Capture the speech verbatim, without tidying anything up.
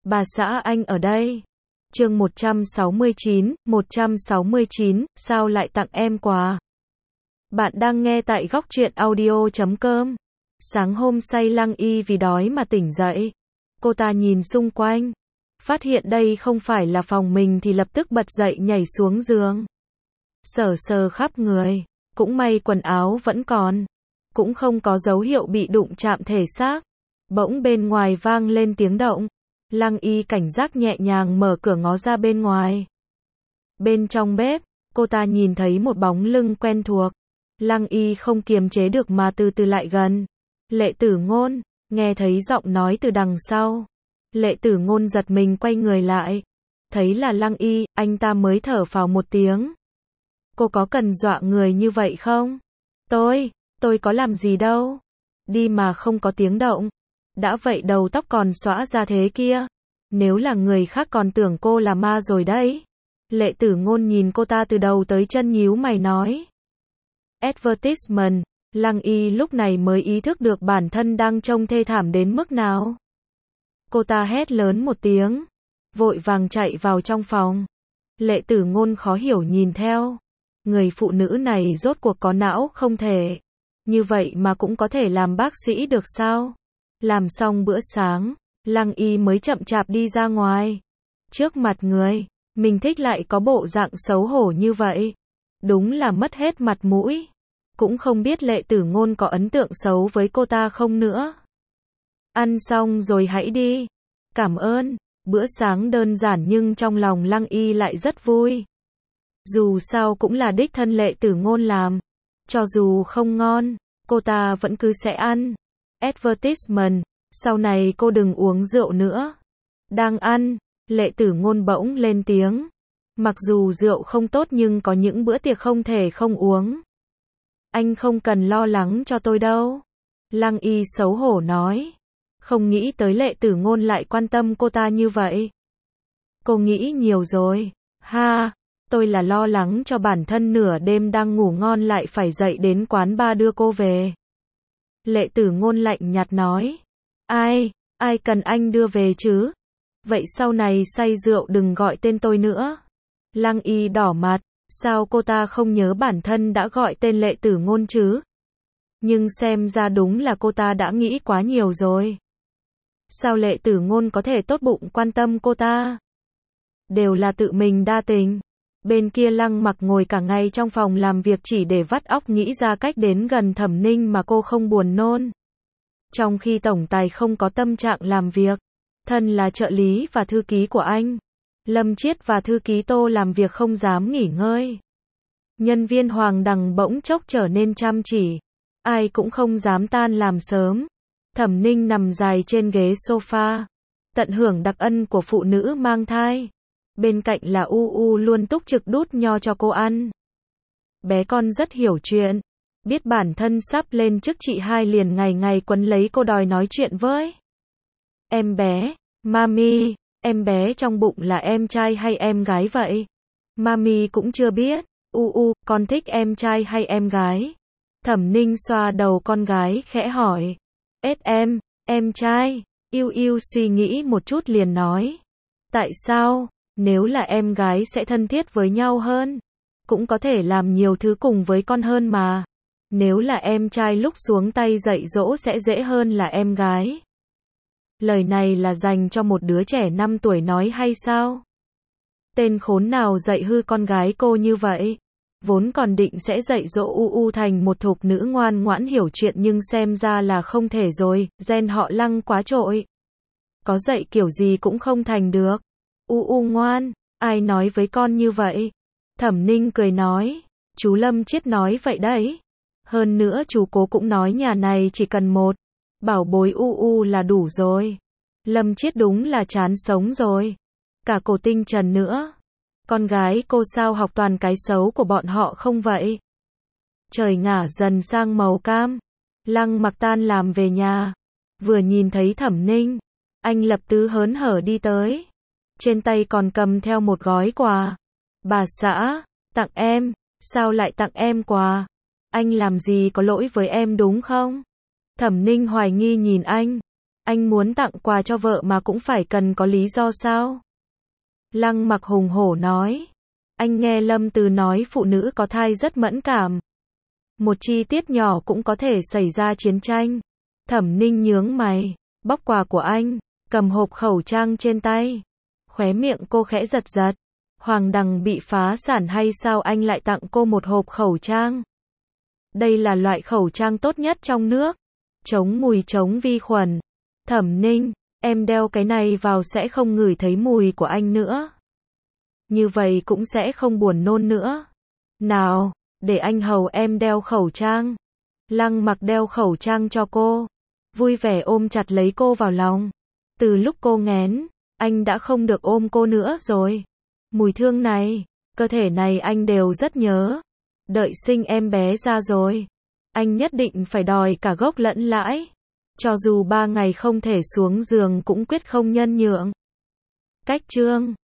Bà xã anh ở đây. Chương một trăm sáu mươi chín, một trăm sáu mươi chín, sao lại tặng em quà? Bạn đang nghe tại góc truyện audio chấm com. Sáng hôm say Lăng Y vì đói mà tỉnh dậy. Cô ta nhìn xung quanh, phát hiện đây không phải là phòng mình thì lập tức bật dậy nhảy xuống giường. Sờ sờ khắp người, cũng may quần áo vẫn còn, cũng không có dấu hiệu bị đụng chạm thể xác. Bỗng bên ngoài vang lên tiếng động. Lăng Y cảnh giác nhẹ nhàng mở cửa ngó ra bên ngoài. Bên trong bếp, cô ta nhìn thấy một bóng lưng quen thuộc. Lăng Y không kiềm chế được mà từ từ lại gần. Lệ Tử Ngôn, nghe thấy giọng nói từ đằng sau. Lệ Tử Ngôn giật mình quay người lại. Thấy là Lăng Y, anh ta mới thở phào một tiếng. Cô có cần dọa người như vậy không? Tôi, tôi có làm gì đâu. Đi mà không có tiếng động. Đã vậy đầu tóc còn xõa ra thế kia. Nếu là người khác còn tưởng cô là ma rồi đấy. Lệ Tử Ngôn nhìn cô ta từ đầu tới chân nhíu mày nói. Advertisement. Lăng Y lúc này mới ý thức được bản thân đang trông thê thảm đến mức nào. Cô ta hét lớn một tiếng, vội vàng chạy vào trong phòng. Lệ Tử Ngôn khó hiểu nhìn theo. Người phụ nữ này rốt cuộc có não không thể. Như vậy mà cũng có thể làm bác sĩ được sao? Làm xong bữa sáng, Lăng Y mới chậm chạp đi ra ngoài. Trước mặt người, mình thích lại có bộ dạng xấu hổ như vậy. Đúng là mất hết mặt mũi. Cũng không biết Lệ Tử Ngôn có ấn tượng xấu với cô ta không nữa. Ăn xong rồi hãy đi. Cảm ơn. Bữa sáng đơn giản nhưng trong lòng Lăng Y lại rất vui. Dù sao cũng là đích thân Lệ Tử Ngôn làm. Cho dù không ngon, cô ta vẫn cứ sẽ ăn. Advertisement, sau này cô đừng uống rượu nữa. Đang ăn, Lệ Tử Ngôn bỗng lên tiếng. Mặc dù rượu không tốt nhưng có những bữa tiệc không thể không uống. Anh không cần lo lắng cho tôi đâu. Lăng Y xấu hổ nói. Không nghĩ tới Lệ Tử Ngôn lại quan tâm cô ta như vậy. Cô nghĩ nhiều rồi. Ha, tôi là lo lắng cho bản thân nửa đêm đang ngủ ngon lại phải dậy đến quán bar đưa cô về. Lệ Tử Ngôn lạnh nhạt nói. Ai, ai cần anh đưa về chứ? Vậy sau này say rượu đừng gọi tên tôi nữa. Lăng Y đỏ mặt, sao cô ta không nhớ bản thân đã gọi tên Lệ Tử Ngôn chứ? Nhưng xem ra đúng là cô ta đã nghĩ quá nhiều rồi. Sao Lệ Tử Ngôn có thể tốt bụng quan tâm cô ta? Đều là tự mình đa tình. Bên kia Lăng Mặc ngồi cả ngày trong phòng làm việc chỉ để vắt óc nghĩ ra cách đến gần Thẩm Ninh mà cô không buồn nôn. Trong khi tổng tài không có tâm trạng làm việc, thân là trợ lý và thư ký của anh, Lâm Chiết và thư ký Tô làm việc không dám nghỉ ngơi. Nhân viên Hoàng Đằng bỗng chốc trở nên chăm chỉ, ai cũng không dám tan làm sớm. Thẩm Ninh nằm dài trên ghế sofa, tận hưởng đặc ân của phụ nữ mang thai. Bên cạnh là U U luôn túc trực đút nho cho cô ăn. Bé con rất hiểu chuyện, biết bản thân sắp lên chức chị hai liền ngày ngày quấn lấy cô đòi nói chuyện với. Em bé, Mami, em bé trong bụng là em trai hay em gái vậy? Mami cũng chưa biết. U U, con thích em trai hay em gái? Thẩm Ninh xoa đầu con gái khẽ hỏi. Ết em, em trai. Yêu Yêu suy nghĩ một chút liền nói. Tại sao? Nếu là em gái sẽ thân thiết với nhau hơn. Cũng có thể làm nhiều thứ cùng với con hơn mà. Nếu là em trai lúc xuống tay dạy dỗ sẽ dễ hơn là em gái. Lời này là dành cho một đứa trẻ năm tuổi nói hay sao? Tên khốn nào dạy hư con gái cô như vậy? Vốn còn định sẽ dạy dỗ U U thành một thục nữ ngoan ngoãn hiểu chuyện nhưng xem ra là không thể rồi, gen họ Lăng quá trội. Có dạy kiểu gì cũng không thành được. U U ngoan, ai nói với con như vậy? Thẩm Ninh cười nói, chú Lâm Chiết nói vậy đấy. Hơn nữa chú Cố cũng nói nhà này chỉ cần một bảo bối U U là đủ rồi. Lâm Chiết đúng là chán sống rồi. Cả Cổ Tinh Trần nữa. Con gái cô sao học toàn cái xấu của bọn họ không vậy? Trời ngả dần sang màu cam. Lăng Mặc tan làm về nhà. Vừa nhìn thấy Thẩm Ninh, anh lập tức hớn hở đi tới. Trên tay còn cầm theo một gói quà. Bà xã, tặng em. Sao lại tặng em quà? Anh làm gì có lỗi với em đúng không? Thẩm Ninh hoài nghi nhìn anh. Anh muốn tặng quà cho vợ mà cũng phải cần có lý do sao? Lăng Mặc hùng hổ nói. Anh nghe Lâm Từ nói phụ nữ có thai rất mẫn cảm. Một chi tiết nhỏ cũng có thể xảy ra chiến tranh. Thẩm Ninh nhướng mày, bóc quà của anh, cầm hộp khẩu trang trên tay. Khóe miệng cô khẽ giật giật. Hoàng Đằng bị phá sản hay sao anh lại tặng cô một hộp khẩu trang? Đây là loại khẩu trang tốt nhất trong nước. Chống mùi chống vi khuẩn. Thẩm Ninh, em đeo cái này vào sẽ không ngửi thấy mùi của anh nữa. Như vậy cũng sẽ không buồn nôn nữa. Nào, để anh hầu em đeo khẩu trang. Lăng Mặc đeo khẩu trang cho cô. Vui vẻ ôm chặt lấy cô vào lòng. Từ lúc cô nghén, anh đã không được ôm cô nữa rồi. Mùi thương này, cơ thể này anh đều rất nhớ. Đợi sinh em bé ra rồi, anh nhất định phải đòi cả gốc lẫn lãi. Cho dù ba ngày không thể xuống giường cũng quyết không nhân nhượng. Cách chương